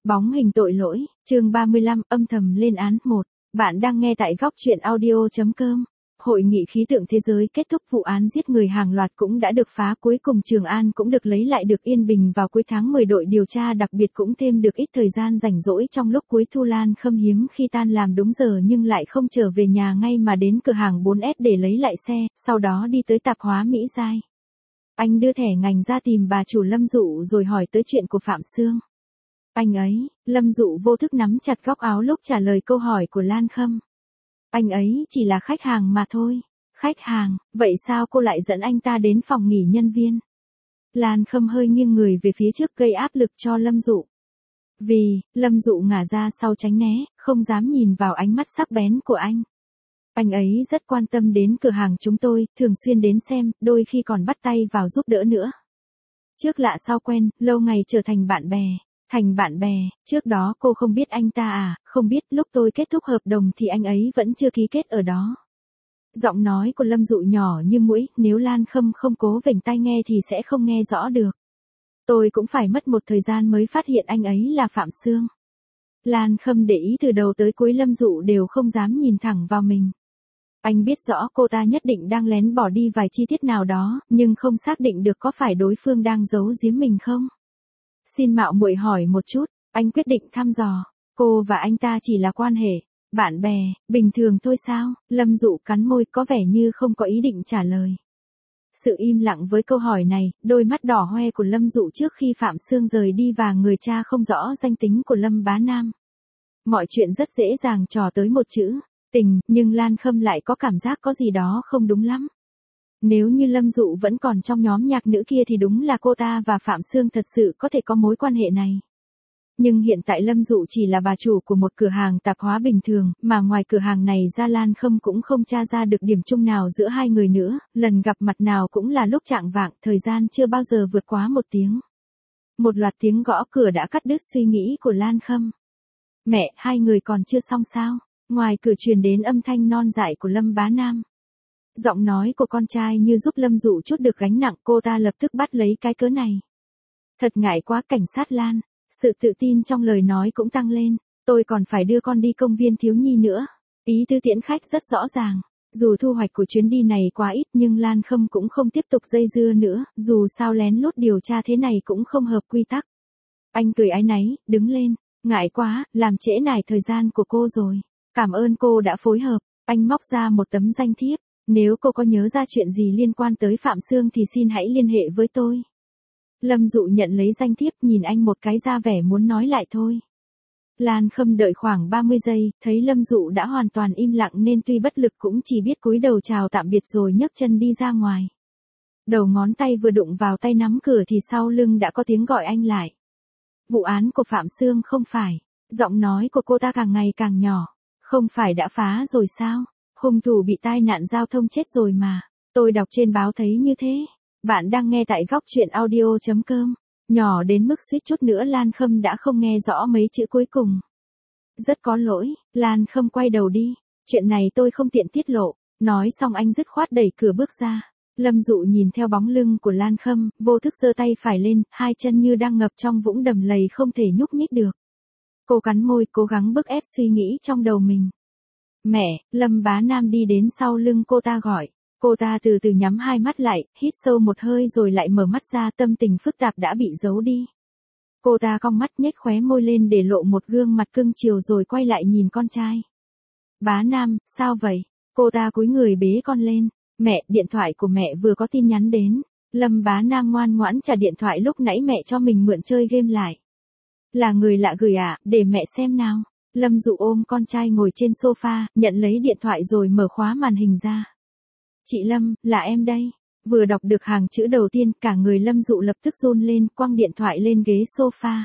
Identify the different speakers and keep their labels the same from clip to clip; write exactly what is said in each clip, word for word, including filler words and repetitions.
Speaker 1: Bóng hình tội lỗi, chương ba mươi lăm, âm thầm lên án một. Bạn đang nghe tại góc truyện audio chấm com. Hội nghị khí tượng thế giới kết thúc, vụ án giết người hàng loạt cũng đã được phá, cuối cùng Trường An cũng được lấy lại được yên bình vào cuối tháng mười. Đội điều tra đặc biệt cũng thêm được ít thời gian rảnh rỗi trong lúc cuối thu. Lan Khâm hiếm khi tan làm đúng giờ nhưng lại không trở về nhà ngay mà đến cửa hàng bốn S để lấy lại xe, sau đó đi tới tạp hóa Mỹ Giai. Anh đưa thẻ ngành ra tìm bà chủ Lâm Dụ rồi hỏi tới chuyện của Phạm Sương. Anh ấy, Lâm Dụ vô thức nắm chặt góc áo lúc trả lời câu hỏi của Lan Khâm. Anh ấy chỉ là khách hàng mà thôi. Khách hàng, vậy sao cô lại dẫn anh ta đến phòng nghỉ nhân viên? Lan Khâm hơi nghiêng người về phía trước gây áp lực cho Lâm Dụ. Vì, Lâm Dụ ngả ra sau tránh né, không dám nhìn vào ánh mắt sắc bén của anh. Anh ấy rất quan tâm đến cửa hàng chúng tôi, thường xuyên đến xem, đôi khi còn bắt tay vào giúp đỡ nữa. Trước lạ sau quen, lâu ngày trở thành bạn bè. Thành bạn bè, trước đó cô không biết anh ta à, không biết lúc tôi kết thúc hợp đồng thì anh ấy vẫn chưa ký kết ở đó. Giọng nói của Lâm Dụ nhỏ như muỗi, nếu Lan Khâm không cố vểnh tai nghe thì sẽ không nghe rõ được. Tôi cũng phải mất một thời gian mới phát hiện anh ấy là Phạm Sương. Lan Khâm để ý từ đầu tới cuối Lâm Dụ đều không dám nhìn thẳng vào mình. Anh biết rõ cô ta nhất định đang lén bỏ đi vài chi tiết nào đó, nhưng không xác định được có phải đối phương đang giấu giếm mình không. Xin mạo muội hỏi một chút, anh quyết định thăm dò, cô và anh ta chỉ là quan hệ, bạn bè, bình thường thôi sao? Lâm Dụ cắn môi có vẻ như không có ý định trả lời. Sự im lặng với câu hỏi này, đôi mắt đỏ hoe của Lâm Dụ trước khi Phạm Sương rời đi và người cha không rõ danh tính của Lâm Bá Nam. Mọi chuyện rất dễ dàng trò tới một chữ, tình, nhưng Lan Khâm lại có cảm giác có gì đó không đúng lắm. Nếu như Lâm Dụ vẫn còn trong nhóm nhạc nữ kia thì đúng là cô ta và Phạm Sương thật sự có thể có mối quan hệ này. Nhưng hiện tại Lâm Dụ chỉ là bà chủ của một cửa hàng tạp hóa bình thường, mà ngoài cửa hàng này ra Lan Khâm cũng không tra ra được điểm chung nào giữa hai người nữa, lần gặp mặt nào cũng là lúc chạng vạng, thời gian chưa bao giờ vượt quá một tiếng. Một loạt tiếng gõ cửa đã cắt đứt suy nghĩ của Lan Khâm. Mẹ, hai người còn chưa xong sao? Ngoài cửa truyền đến âm thanh non dại của Lâm Bá Nam. Giọng nói của con trai như giúp Lâm Dụ chút được gánh nặng, cô ta lập tức bắt lấy cái cớ này. Thật ngại quá cảnh sát Lan, sự tự tin trong lời nói cũng tăng lên, tôi còn phải đưa con đi công viên thiếu nhi nữa. Ý tứ tiễn khách rất rõ ràng, dù thu hoạch của chuyến đi này quá ít nhưng Lan Khâm cũng không tiếp tục dây dưa nữa, dù sao lén lút điều tra thế này cũng không hợp quy tắc. Anh cười áy náy, đứng lên, ngại quá, làm trễ nải thời gian của cô rồi. Cảm ơn cô đã phối hợp, anh móc ra một tấm danh thiếp. Nếu cô có nhớ ra chuyện gì liên quan tới Phạm Sương thì xin hãy liên hệ với tôi. Lâm Dụ nhận lấy danh thiếp, nhìn anh một cái ra vẻ muốn nói lại thôi. Lan Khâm đợi khoảng ba mươi giây, thấy Lâm Dụ đã hoàn toàn im lặng nên tuy bất lực cũng chỉ biết cúi đầu chào tạm biệt rồi nhấc chân đi ra ngoài. Đầu ngón tay vừa đụng vào tay nắm cửa thì sau lưng đã có tiếng gọi anh lại. Vụ án của Phạm Sương không phải. Giọng nói của cô ta càng ngày càng nhỏ. Không phải đã phá rồi sao? Hung thủ bị tai nạn giao thông chết rồi mà. Tôi đọc trên báo thấy như thế. Bạn đang nghe tại góc truyện audio chấm com. Nhỏ đến mức suýt chút nữa Lan Khâm đã không nghe rõ mấy chữ cuối cùng. Rất có lỗi, Lan Khâm quay đầu đi. Chuyện này tôi không tiện tiết lộ. Nói xong anh dứt khoát đẩy cửa bước ra. Lâm Dụ nhìn theo bóng lưng của Lan Khâm, vô thức giơ tay phải lên, hai chân như đang ngập trong vũng đầm lầy không thể nhúc nhích được. Cô cắn môi, cố gắng bức ép suy nghĩ trong đầu mình. Mẹ, Lâm Bá Nam đi đến sau lưng cô ta gọi. Cô ta từ từ nhắm hai mắt lại, hít sâu một hơi rồi lại mở mắt ra, tâm tình phức tạp đã bị giấu đi. Cô ta cong mắt nhếch khóe môi lên để lộ một gương mặt cưng chiều rồi quay lại nhìn con trai. Bá Nam, sao vậy? Cô ta cúi người bế con lên. Mẹ, điện thoại của mẹ vừa có tin nhắn đến. Lâm Bá Nam ngoan ngoãn trả điện thoại lúc nãy mẹ cho mình mượn chơi game lại. Là người lạ gửi à, để mẹ xem nào. Lâm Dụ ôm con trai ngồi trên sofa, nhận lấy điện thoại rồi mở khóa màn hình ra. Chị Lâm, là em đây. Vừa đọc được hàng chữ đầu tiên, cả người Lâm Dụ lập tức run lên, quăng điện thoại lên ghế sofa.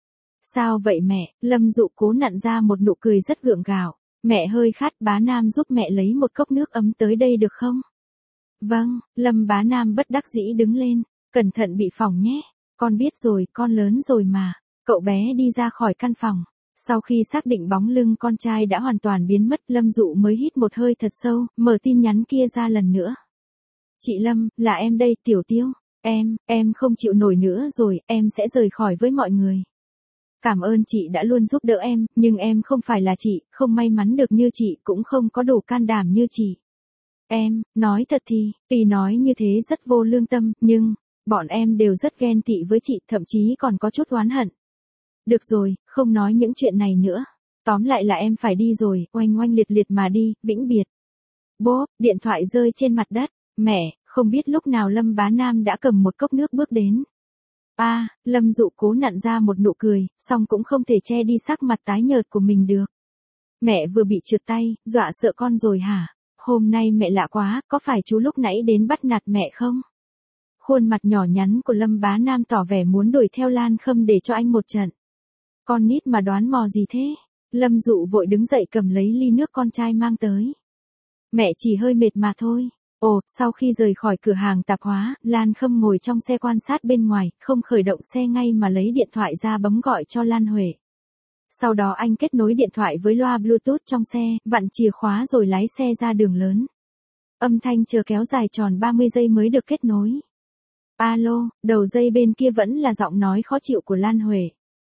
Speaker 1: Sao vậy mẹ? Lâm Dụ cố nặn ra một nụ cười rất gượng gạo. Mẹ hơi khát, Bá Nam giúp mẹ lấy một cốc nước ấm tới đây được không? Vâng, Lâm Bá Nam bất đắc dĩ đứng lên. Cẩn thận bị phỏng nhé. Con biết rồi, con lớn rồi mà. Cậu bé đi ra khỏi căn phòng. Sau khi xác định bóng lưng con trai đã hoàn toàn biến mất, Lâm Dụ mới hít một hơi thật sâu, mở tin nhắn kia ra lần nữa. Chị Lâm, là em đây, Tiểu Tiêu. Em, em không chịu nổi nữa rồi, em sẽ rời khỏi với mọi người. Cảm ơn chị đã luôn giúp đỡ em, nhưng em không phải là chị, không may mắn được như chị, cũng không có đủ can đảm như chị. Em, nói thật thì, tuy nói như thế rất vô lương tâm, nhưng, bọn em đều rất ghen tị với chị, thậm chí còn có chút oán hận. Được rồi, không nói những chuyện này nữa. Tóm lại là em phải đi rồi, oanh oanh liệt liệt mà đi, vĩnh biệt. Bốp, điện thoại rơi trên mặt đất. Mẹ, không biết lúc nào Lâm Bá Nam đã cầm một cốc nước bước đến. A, à, Lâm Dụ cố nặn ra một nụ cười, song cũng không thể che đi sắc mặt tái nhợt của mình được. Mẹ vừa bị trượt tay, dọa sợ con rồi hả? Hôm nay mẹ lạ quá, có phải chú lúc nãy đến bắt nạt mẹ không? Khuôn mặt nhỏ nhắn của Lâm Bá Nam tỏ vẻ muốn đuổi theo Lan Khâm để cho anh một trận. Con nít mà đoán mò gì thế? Lâm Dụ vội đứng dậy cầm lấy ly nước con trai mang tới. Mẹ chỉ hơi mệt mà thôi. Ồ, sau khi rời khỏi cửa hàng tạp hóa, Lan Khâm ngồi trong xe quan sát bên ngoài, không khởi động xe ngay mà lấy điện thoại ra bấm gọi cho Lan Huệ. Sau đó anh kết nối điện thoại với loa Bluetooth trong xe, vặn chìa khóa rồi lái xe ra đường lớn. Âm thanh chờ kéo dài tròn ba mươi giây mới được kết nối. Alo, đầu dây bên kia vẫn là giọng nói khó chịu của Lan Huệ.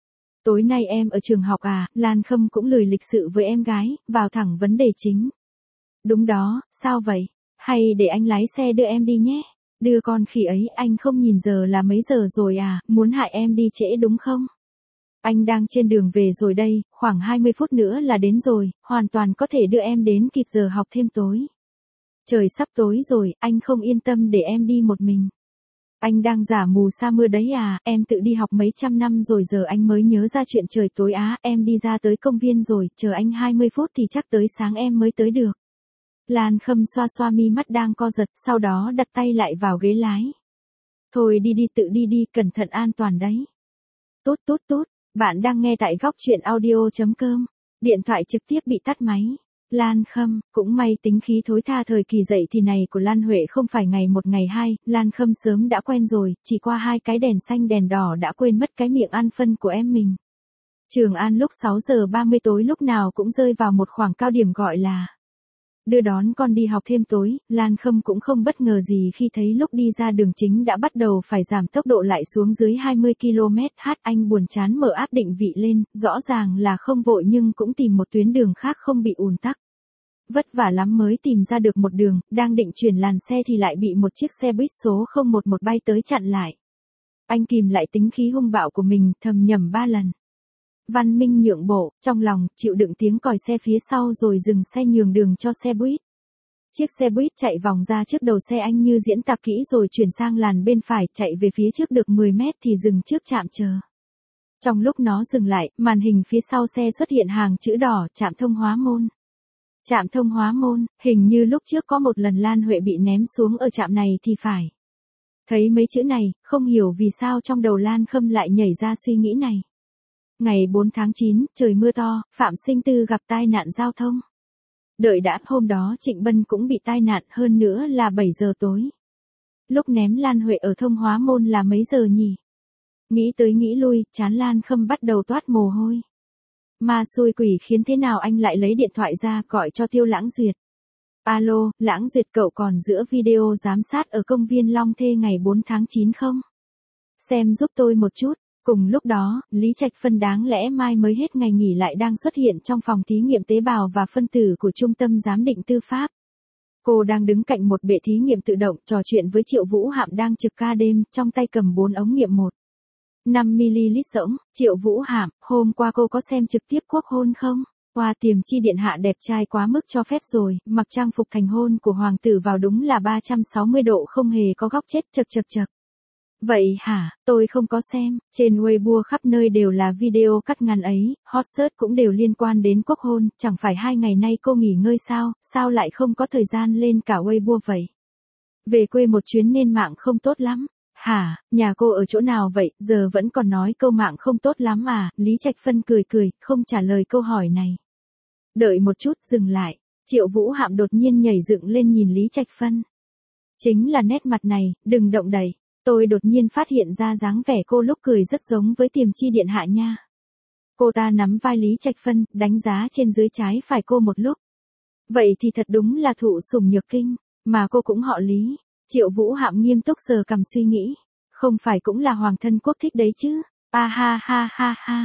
Speaker 1: Tối nay em ở trường học à? Lan Khâm cũng lười lịch sự với em gái, vào thẳng vấn đề chính. Đúng đó, sao vậy? Hay để anh lái xe đưa em đi nhé. Đưa con khỉ ấy, anh không nhìn giờ là mấy giờ rồi à, muốn hại em đi trễ đúng không? Anh đang trên đường về rồi đây, khoảng hai mươi phút nữa là đến rồi, hoàn toàn có thể đưa em đến kịp giờ học thêm tối. Trời sắp tối rồi, anh không yên tâm để em đi một mình. Anh đang giả mù sa mưa đấy à, em tự đi học mấy trăm năm rồi giờ anh mới nhớ ra chuyện trời tối á, em đi ra tới công viên rồi, chờ anh hai mươi phút thì chắc tới sáng em mới tới được. Lan Khâm xoa xoa mi mắt đang co giật, sau đó đặt tay lại vào ghế lái. Thôi đi đi tự đi đi, cẩn thận an toàn đấy. Tốt tốt tốt, bạn đang nghe tại góc truyện audio chấm com. Điện thoại trực tiếp bị tắt máy. Lan Khâm, cũng may tính khí thối tha thời kỳ dậy thì này của Lan Huệ không phải ngày một ngày hai, Lan Khâm sớm đã quen rồi, chỉ qua hai cái đèn xanh đèn đỏ đã quên mất cái miệng ăn phân của em mình. Trường An lúc sáu giờ ba mươi tối lúc nào cũng rơi vào một khoảng cao điểm gọi là đưa đón con đi học thêm tối, Lan Khâm cũng không bất ngờ gì khi thấy lúc đi ra đường chính đã bắt đầu phải giảm tốc độ lại xuống dưới hai mươi ki lô mét h, anh buồn chán mở áp định vị lên, rõ ràng là không vội nhưng cũng tìm một tuyến đường khác không bị ùn tắc. Vất vả lắm mới tìm ra được một đường, đang định chuyển làn xe thì lại bị một chiếc xe buýt số không một một bay tới chặn lại. Anh kìm lại tính khí hung bạo của mình, thầm nhẩm ba lần. Văn minh nhượng bộ, trong lòng, chịu đựng tiếng còi xe phía sau rồi dừng xe nhường đường cho xe buýt. Chiếc xe buýt chạy vòng ra trước đầu xe anh như diễn tập kỹ rồi chuyển sang làn bên phải, chạy về phía trước được mười mét thì dừng trước trạm chờ. Trong lúc nó dừng lại, màn hình phía sau xe xuất hiện hàng chữ đỏ, trạm Thông Hóa Môn. Trạm Thông Hóa Môn, hình như lúc trước có một lần Lan Huệ bị ném xuống ở trạm này thì phải. Thấy mấy chữ này, không hiểu vì sao trong đầu Lan Khâm lại nhảy ra suy nghĩ này. Ngày bốn tháng chín, trời mưa to, Phạm Sinh Tư gặp tai nạn giao thông. Đợi đã, hôm đó Trịnh Bân cũng bị tai nạn, hơn nữa là bảy giờ tối. Lúc ném Lan Huệ ở Thông Hóa Môn là mấy giờ nhỉ? Nghĩ tới nghĩ lui, trán Lan Khâm bắt đầu toát mồ hôi. Ma xui quỷ khiến thế nào anh lại lấy điện thoại ra gọi cho Tiêu Lãng Duyệt. Alo, Lãng Duyệt, cậu còn giữa video giám sát ở công viên Long Thê ngày bốn tháng chín không? Xem giúp tôi một chút. Cùng lúc đó, Lý Trạch Phân đáng lẽ mai mới hết ngày nghỉ lại đang xuất hiện trong phòng thí nghiệm tế bào và phân tử của Trung tâm Giám định Tư pháp. Cô đang đứng cạnh một bệ thí nghiệm tự động trò chuyện với Triệu Vũ Hạm đang trực ca đêm, trong tay cầm bốn ống nghiệm một. năm mi-li-lít rỗng. Triệu Vũ Hạm, hôm qua cô có xem trực tiếp quốc hôn không? Hoa Tiềm Chi điện hạ đẹp trai quá mức cho phép rồi, mặc trang phục thành hôn của hoàng tử vào đúng là ba trăm sáu mươi độ không hề có góc chết, chật chật chật. Vậy hả, tôi không có xem, trên Weibo khắp nơi đều là video cắt ngắn ấy, hot search cũng đều liên quan đến quốc hôn, chẳng phải hai ngày nay cô nghỉ ngơi sao, sao lại không có thời gian lên cả Weibo vậy? Về quê một chuyến nên mạng không tốt lắm. Hả, nhà cô ở chỗ nào vậy, giờ vẫn còn nói câu mạng không tốt lắm à, Lý Trạch Phân cười cười, không trả lời câu hỏi này. Đợi một chút, dừng lại, Triệu Vũ Hạm đột nhiên nhảy dựng lên nhìn Lý Trạch Phân. Chính là nét mặt này, đừng động đậy. Tôi đột nhiên phát hiện ra dáng vẻ cô lúc cười rất giống với Tiềm Chi điện hạ nha. Cô ta nắm vai Lý Trạch Phân, đánh giá trên dưới trái phải cô một lúc. Vậy thì thật đúng là thụ sủng nhược kinh, mà cô cũng họ Lý. Triệu Vũ Hạm nghiêm túc sờ cằm suy nghĩ. Không phải cũng là hoàng thân quốc thích đấy chứ. A ha ha ha ha.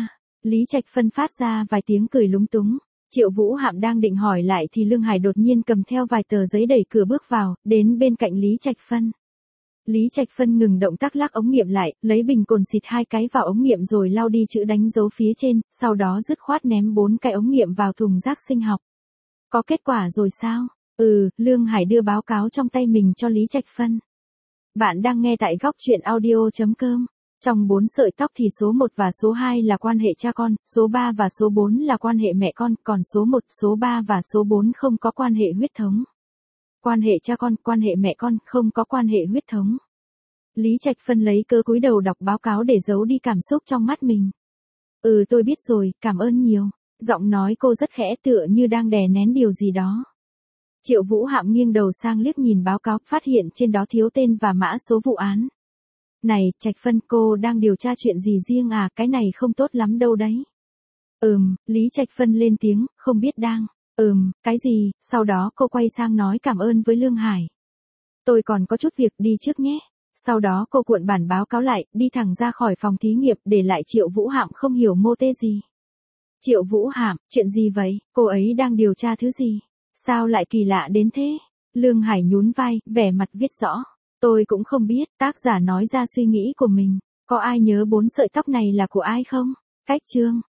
Speaker 1: Lý Trạch Phân phát ra vài tiếng cười lúng túng. Triệu Vũ Hạm đang định hỏi lại thì Lương Hải đột nhiên cầm theo vài tờ giấy đẩy cửa bước vào, đến bên cạnh Lý Trạch Phân. Lý Trạch Phân ngừng động tác lắc ống nghiệm lại, lấy bình cồn xịt hai cái vào ống nghiệm rồi lau đi chữ đánh dấu phía trên, sau đó dứt khoát ném bốn cái ống nghiệm vào thùng rác sinh học. Có kết quả rồi sao? Ừ, Lương Hải đưa báo cáo trong tay mình cho Lý Trạch Phân. Bạn đang nghe tại góc truyện audio.com. Trong bốn sợi tóc thì số một và số hai là quan hệ cha con, số ba và số bốn là quan hệ mẹ con, còn số một, số ba và số bốn không có quan hệ huyết thống. Quan hệ cha con, quan hệ mẹ con, không có quan hệ huyết thống. Lý Trạch Phân lấy cớ cúi đầu đọc báo cáo để giấu đi cảm xúc trong mắt mình. Ừ, tôi biết rồi, cảm ơn nhiều. Giọng nói cô rất khẽ tựa như đang đè nén điều gì đó. Triệu Vũ Hạm nghiêng đầu sang liếc nhìn báo cáo, phát hiện trên đó thiếu tên và mã số vụ án. Này, Trạch Phân, cô đang điều tra chuyện gì riêng à, cái này không tốt lắm đâu đấy. Ừm, Lý Trạch Phân lên tiếng, không biết đang. Ừm, cái gì, sau đó cô quay sang nói cảm ơn với Lương Hải. Tôi còn có chút việc, đi trước nhé. Sau đó cô cuộn bản báo cáo lại, đi thẳng ra khỏi phòng thí nghiệm, để lại Triệu Vũ Hạm không hiểu mô tê gì. Triệu Vũ Hạm, chuyện gì vậy, cô ấy đang điều tra thứ gì? Sao lại kỳ lạ đến thế? Lương Hải nhún vai, vẻ mặt viết rõ. Tôi cũng không biết, tác giả nói ra suy nghĩ của mình. Có ai nhớ bốn sợi tóc này là của ai không? Cách chương.